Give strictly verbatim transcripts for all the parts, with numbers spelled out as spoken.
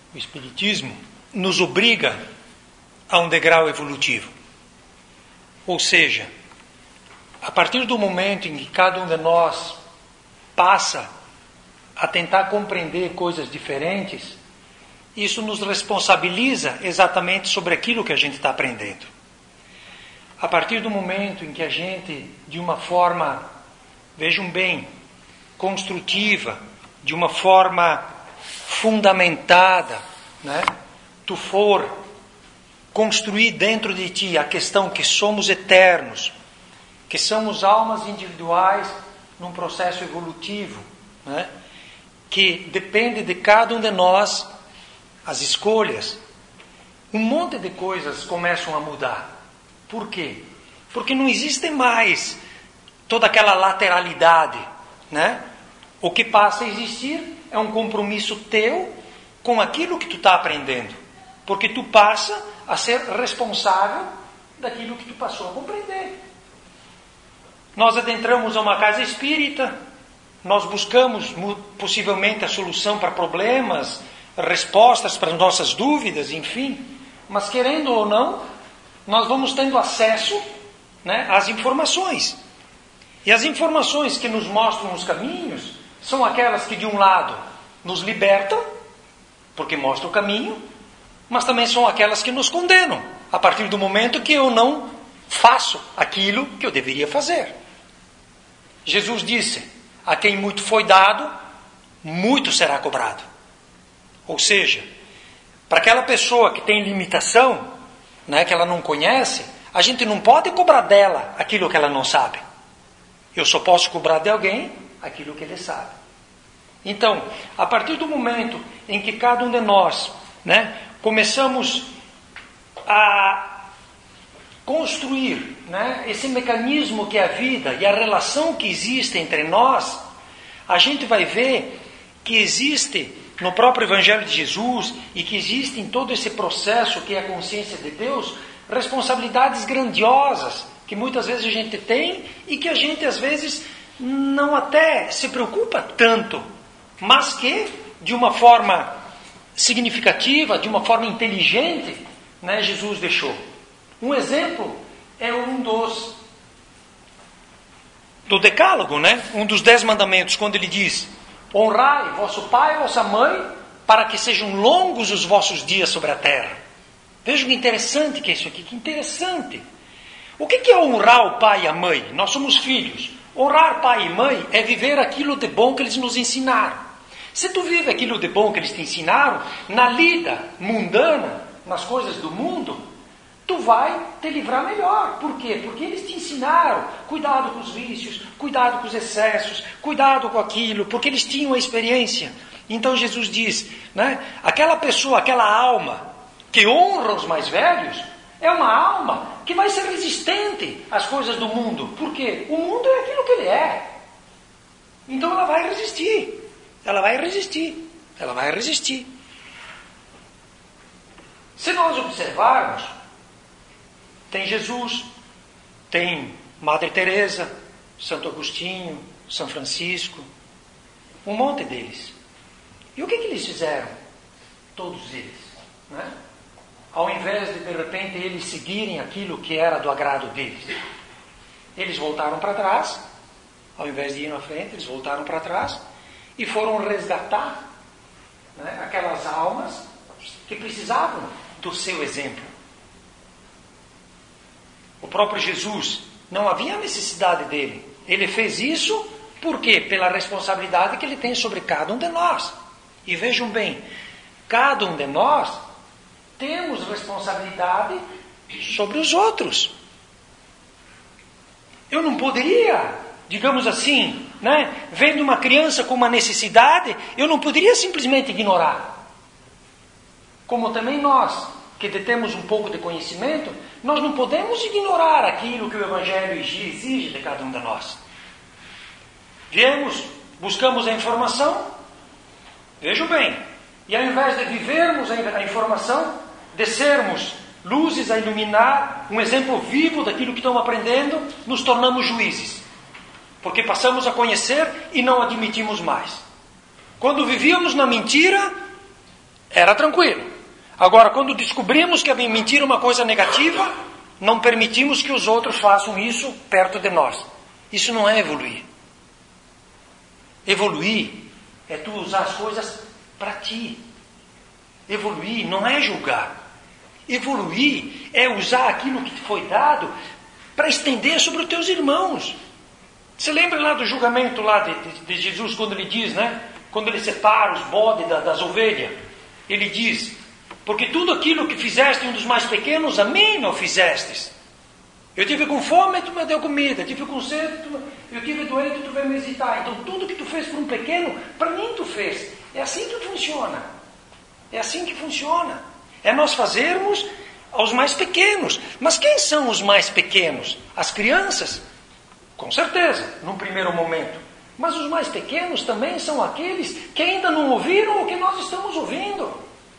o Espiritismo, nos obriga a um degrau evolutivo. Ou seja, a partir do momento em que cada um de nós passa a tentar compreender coisas diferentes, isso nos responsabiliza exatamente sobre aquilo que a gente está aprendendo. A partir do momento em que a gente, de uma forma, vejam bem, construtiva, de uma forma fundamentada, né, tu for construir dentro de ti a questão que somos eternos, que somos almas individuais num processo evolutivo, né, que depende de cada um de nós, as escolhas, um monte de coisas começam a mudar. Por quê? Porque não existe mais toda aquela lateralidade, né? O que passa a existir é um compromisso teu com aquilo que tu está aprendendo. Porque tu passa a ser responsável daquilo que tu passou a compreender. Nós adentramos a uma casa espírita, nós buscamos possivelmente a solução para problemas, respostas para nossas dúvidas, enfim. Mas querendo ou não, nós vamos tendo acesso, né, às informações. E as informações que nos mostram os caminhos são aquelas que, de um lado, nos libertam, porque mostram o caminho, mas também são aquelas que nos condenam, a partir do momento que eu não faço aquilo que eu deveria fazer. Jesus disse: a quem muito foi dado, muito será cobrado. Ou seja, para aquela pessoa que tem limitação, né, que ela não conhece, a gente não pode cobrar dela aquilo que ela não sabe. Eu só posso cobrar de alguém aquilo que ele sabe. Então, a partir do momento em que cada um de nós, né, começamos a construir, né, esse mecanismo que é a vida e a relação que existe entre nós, a gente vai ver que existe no próprio Evangelho de Jesus e que existe em todo esse processo que é a consciência de Deus, responsabilidades grandiosas que muitas vezes a gente tem e que a gente às vezes não até se preocupa tanto, mas que de uma forma significativa, de uma forma inteligente, né, Jesus deixou. Um exemplo é um dos do Decálogo, né? Um dos dez mandamentos, quando ele diz: honrai vosso pai e vossa mãe, para que sejam longos os vossos dias sobre a terra. Vejam que interessante que é isso aqui, que interessante. O que é honrar o pai e a mãe? Nós somos filhos. Honrar pai e mãe é viver aquilo de bom que eles nos ensinaram. Se tu vive aquilo de bom que eles te ensinaram, na lida mundana, nas coisas do mundo, tu vai te livrar melhor. Por quê? Porque eles te ensinaram. Cuidado com os vícios, cuidado com os excessos, cuidado com aquilo, porque eles tinham a experiência. Então Jesus diz, né, aquela pessoa, aquela alma que honra os mais velhos, é uma alma que vai ser resistente às coisas do mundo. Por quê? O mundo é aquilo que ele é. Então ela vai resistir. Ela vai resistir. Ela vai resistir. Se nós observarmos, tem Jesus, tem Madre Teresa, Santo Agostinho, São Francisco, um monte deles. E o que, que eles fizeram? Todos eles, né? Ao invés de, de repente, eles seguirem aquilo que era do agrado deles, eles voltaram para trás. Ao invés de ir na frente, eles voltaram para trás e foram resgatar, né, aquelas almas que precisavam do seu exemplo. O próprio Jesus, não havia necessidade dele. Ele fez isso por quê? Pela responsabilidade que ele tem sobre cada um de nós. E vejam bem, cada um de nós temos responsabilidade sobre os outros. Eu não poderia, digamos assim, né, vendo uma criança com uma necessidade, eu não poderia simplesmente ignorar. Como também nós, que detemos um pouco de conhecimento, nós não podemos ignorar aquilo que o Evangelho exige de cada um de nós. Viemos, buscamos a informação, vejam bem, e ao invés de vivermos a informação, de sermos luzes a iluminar, um exemplo vivo daquilo que estamos aprendendo, nos tornamos juízes. Porque passamos a conhecer e não admitimos mais. Quando vivíamos na mentira, Era tranquilo. Agora, quando descobrimos que a mentira é uma coisa negativa, não permitimos que os outros façam isso perto de nós. Isso não é evoluir. Evoluir é tu usar as coisas para ti. Evoluir não é julgar. Evoluir é usar aquilo que te foi dado para estender sobre os teus irmãos. Você lembra lá do julgamento lá de, de, de Jesus, quando ele diz, né? Quando ele separa os bodes da, das ovelhas, ele diz, porque tudo aquilo que fizeste em um dos mais pequenos, a mim não fizestes. Eu tive com fome e tu me deu comida, eu tive com sede, tu, eu tive doente e tu veio me visitar. Então tudo que tu fez por um pequeno, para mim tu fez. É assim que funciona. É assim que funciona. É nós fazermos aos mais pequenos. Mas quem são os mais pequenos? As crianças? Com certeza, num primeiro momento. Mas os mais pequenos também são aqueles que ainda não ouviram o que nós estamos ouvindo.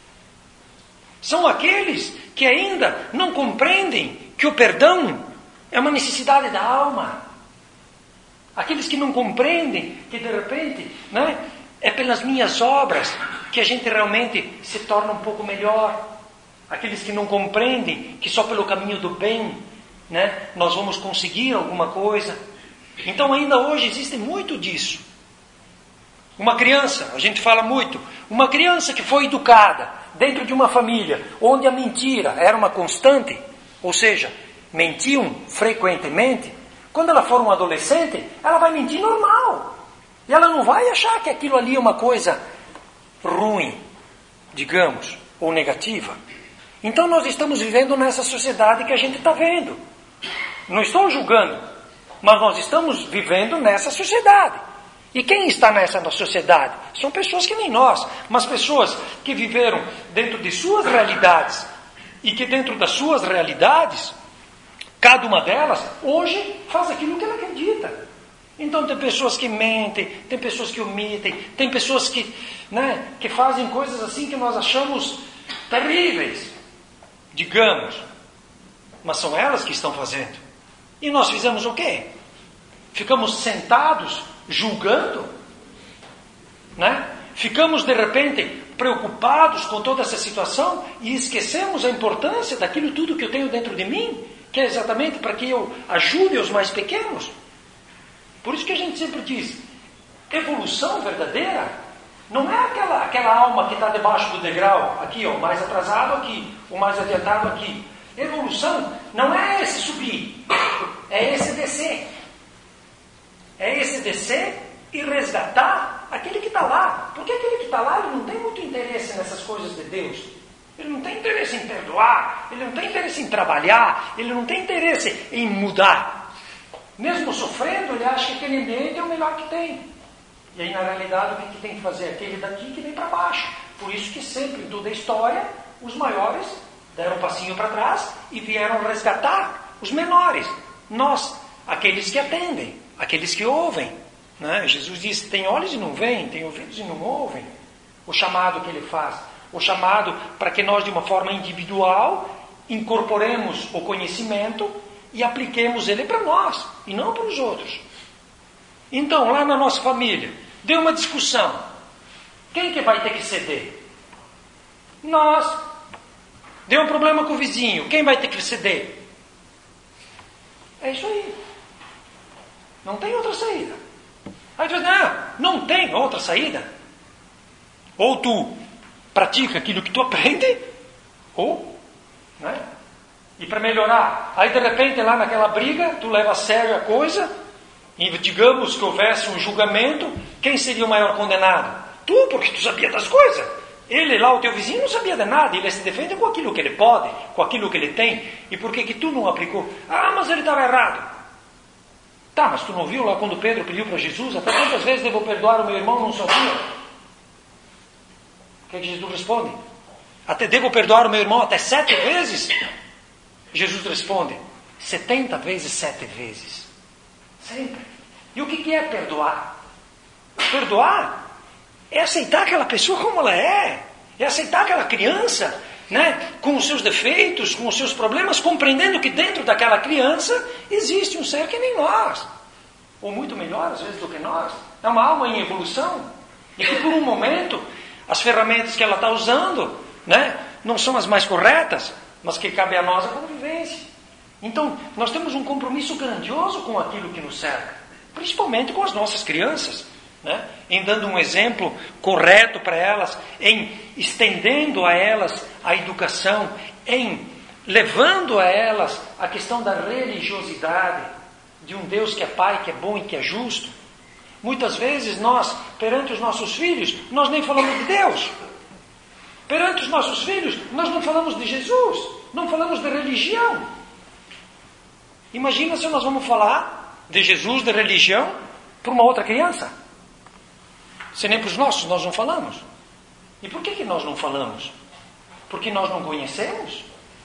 São aqueles que ainda não compreendem que o perdão é uma necessidade da alma. Aqueles que não compreendem que de repente, né, é pelas minhas obras que a gente realmente se torna um pouco melhor. Aqueles que não compreendem que só pelo caminho do bem, né, nós vamos conseguir alguma coisa. Então ainda hoje existe muito disso. Uma criança, a gente fala muito, uma criança que foi educada dentro de uma família onde a mentira era uma constante, ou seja, mentiam frequentemente, quando ela for um adolescente, ela vai mentir normal. E ela não vai achar que aquilo ali é uma coisa ruim, digamos, ou negativa. Então nós estamos vivendo nessa sociedade que a gente está vendo. Não estou julgando, mas nós estamos vivendo nessa sociedade. E quem está nessa sociedade? São pessoas que nem nós, mas pessoas que viveram dentro de suas realidades e que dentro das suas realidades, cada uma delas, hoje faz aquilo que ela acredita. Então tem pessoas que mentem, tem pessoas que omitem, tem pessoas que, né, que fazem coisas assim que nós achamos terríveis, digamos. Mas são elas que estão fazendo. E nós fizemos o quê? Ficamos sentados julgando, né? Ficamos de repente preocupados com toda essa situação e esquecemos a importância daquilo tudo que eu tenho dentro de mim, que é exatamente para que eu ajude os mais pequenos. Por isso que a gente sempre diz, evolução verdadeira não é aquela, aquela alma que está debaixo do degrau, aqui, ó, o mais atrasado aqui, o mais adiantado aqui. Evolução não é esse subir, é esse descer. É esse descer e resgatar aquele que está lá. Porque aquele que está lá, ele não tem muito interesse nessas coisas de Deus. Ele não tem interesse em perdoar, ele não tem interesse em trabalhar, ele não tem interesse em mudar. Mesmo sofrendo, ele acha que aquele ambiente é o melhor que tem. E aí, na realidade, o que tem que fazer? Aquele daqui que vem para baixo. Por isso que sempre, em toda a história, os maiores deram um passinho para trás e vieram resgatar os menores. Nós, aqueles que atendem, aqueles que ouvem. Né? Jesus disse, tem olhos e não veem, tem ouvidos e não ouvem. O chamado que ele faz. O chamado para que nós, de uma forma individual, incorporemos o conhecimento e apliquemos ele para nós, e não para os outros. Então, lá na nossa família, deu uma discussão. Quem que vai ter que ceder? Nós. Deu um problema com o vizinho. Quem vai ter que ceder? É isso aí. Não tem outra saída. Aí tu diz, ah, não tem outra saída. Ou tu pratica aquilo que tu aprende, ou, né? E para melhorar, aí de repente lá naquela briga, tu leva a sério a coisa, e digamos que houvesse um julgamento, quem seria o maior condenado? Tu, porque tu sabia das coisas. Ele lá, o teu vizinho, não sabia de nada, ele se defende com aquilo que ele pode, com aquilo que ele tem, e por que que tu não aplicou? Ah, mas ele estava errado. Tá, mas tu não viu lá quando Pedro pediu para Jesus, até quantas vezes devo perdoar o meu irmão num só dia? O que é que Jesus responde? Até devo perdoar o meu irmão até sete vezes? Jesus responde, setenta vezes sete vezes. Sempre. E o que que é perdoar? Perdoar é aceitar aquela pessoa como ela é. É aceitar aquela criança, né, com os seus defeitos, com os seus problemas, compreendendo que dentro daquela criança existe um ser que nem nós. Ou muito melhor, às vezes, do que nós. É uma alma em evolução. E que por um momento as ferramentas que ela está usando, né, não são as mais corretas, mas que cabe a nós a convivência. Então, nós temos um compromisso grandioso com aquilo que nos cerca, principalmente com as nossas crianças, né, em dando um exemplo correto para elas, em estendendo a elas a educação, em levando a elas a questão da religiosidade, de um Deus que é Pai, que é bom e que é justo. Muitas vezes nós, perante os nossos filhos, nós nem falamos de Deus. Perante os nossos filhos, nós não falamos de Jesus, não falamos de religião. Imagina se nós vamos falar de Jesus, de religião, para uma outra criança. Se nem para os nossos nós não falamos. E por que que nós não falamos? Porque nós não conhecemos?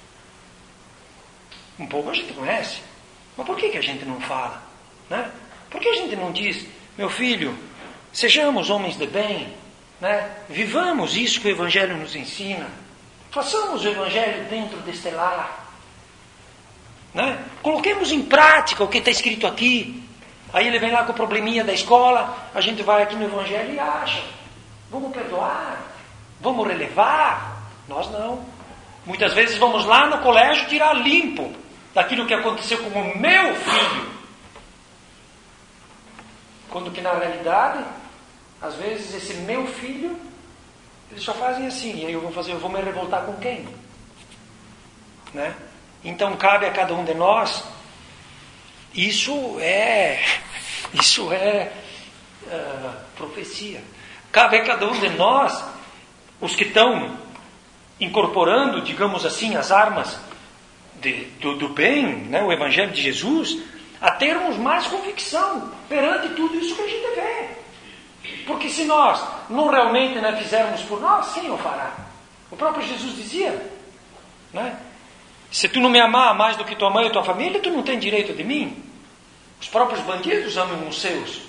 Um pouco a gente conhece. Mas por que que a gente não fala? Né? Por que a gente não diz, meu filho, sejamos homens de bem, né? Vivamos isso que o Evangelho nos ensina. Façamos o Evangelho dentro deste lar. Né? Coloquemos em prática o que está escrito aqui. Aí ele vem lá com o probleminha da escola, a gente vai aqui no Evangelho e acha. Vamos perdoar, vamos relevar. Nós não. Muitas vezes vamos lá no colégio tirar limpo daquilo que aconteceu com o meu filho. Quando que na realidade, às vezes esse meu filho, eles só fazem assim, e aí eu vou fazer, eu vou me revoltar com quem? Né? Então cabe a cada um de nós, isso é, isso é uh, profecia. Cabe a cada um de nós, os que estão incorporando, digamos assim, as armas de, do, do bem, né, o Evangelho de Jesus, a termos mais convicção perante tudo isso que a gente vê. Porque se nós não realmente, né, fizermos por nós, quem o fará? O próprio Jesus dizia, né? Se tu não me amar mais do que tua mãe e tua família, tu não tem direito de mim. Os próprios bandidos amam os seus.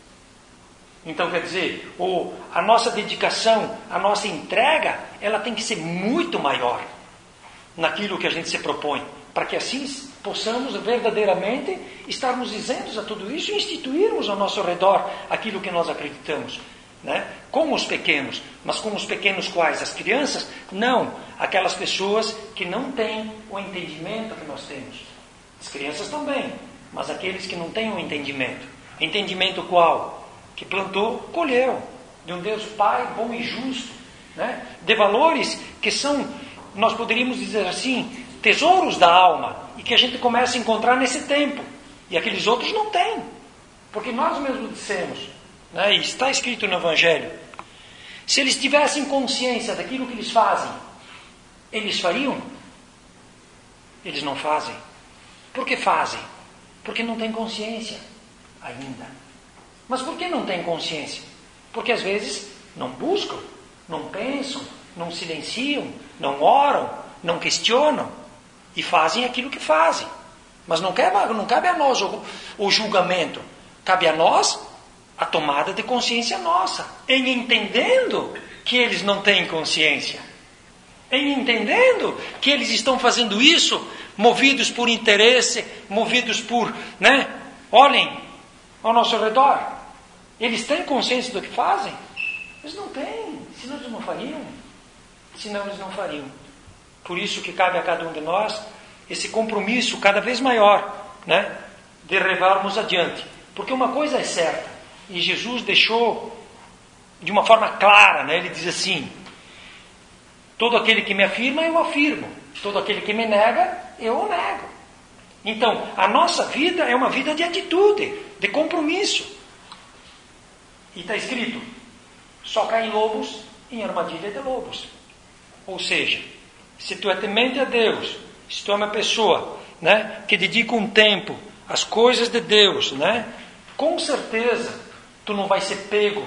Então, quer dizer, o, a nossa dedicação, a nossa entrega, ela tem que ser muito maior naquilo que a gente se propõe, para que assim possamos verdadeiramente estarmos isentos a tudo isso e instituirmos ao nosso redor aquilo que nós acreditamos, né? Com os pequenos, mas com os pequenos quais? As crianças? Não, aquelas pessoas que não têm o entendimento que nós temos. As crianças também, mas aqueles que não têm o entendimento. Entendimento qual? Que plantou, colheu, de um Deus Pai bom e justo, né? De valores que são, nós poderíamos dizer assim, tesouros da alma, e que a gente começa a encontrar nesse tempo, e aqueles outros não têm, porque nós mesmos dissemos, né? E está escrito no Evangelho, se eles tivessem consciência daquilo que eles fazem, eles fariam? Eles não fazem. Por que fazem? Porque não têm consciência ainda. Mas por que não têm consciência? Porque às vezes não buscam, não pensam, não silenciam, não oram, não questionam e fazem aquilo que fazem. Mas não cabe, não cabe a nós o, o julgamento, cabe a nós a tomada de consciência nossa, em entendendo que eles não têm consciência, em entendendo que eles estão fazendo isso movidos por interesse, movidos por, né? Olhem ao nosso redor. Eles têm consciência do que fazem? Eles não têm, senão eles não fariam. Senão eles não fariam. Por isso que cabe a cada um de nós esse compromisso cada vez maior, né, de levarmos adiante. Porque uma coisa é certa, e Jesus deixou de uma forma clara, né, ele diz assim, todo aquele que me afirma, eu afirmo. Todo aquele que me nega, eu o nego. Então, a nossa vida é uma vida de atitude, de compromisso. E está escrito, só caem lobos em armadilha de lobos. Ou seja, se tu é temente a Deus, se tu é uma pessoa, né, que dedica um tempo às coisas de Deus, né, com certeza tu não vai ser pego,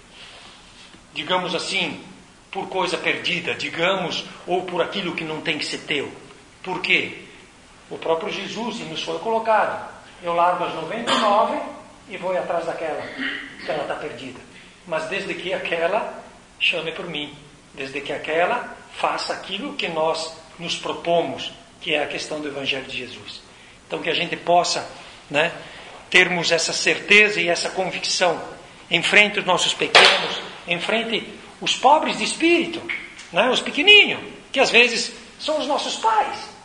digamos assim, por coisa perdida, digamos, ou por aquilo que não tem que ser teu. Por quê? O próprio Jesus nos foi colocado. Eu largo as noventa e nove e vou atrás daquela, que ela está perdida. Mas desde que aquela chame por mim, desde que aquela faça aquilo que nós nos propomos, que é a questão do Evangelho de Jesus. Então que a gente possa, né, termos essa certeza e essa convicção em frente aos nossos pequenos, em frente os pobres de espírito, né? Os pequenininhos, que às vezes são os nossos pais.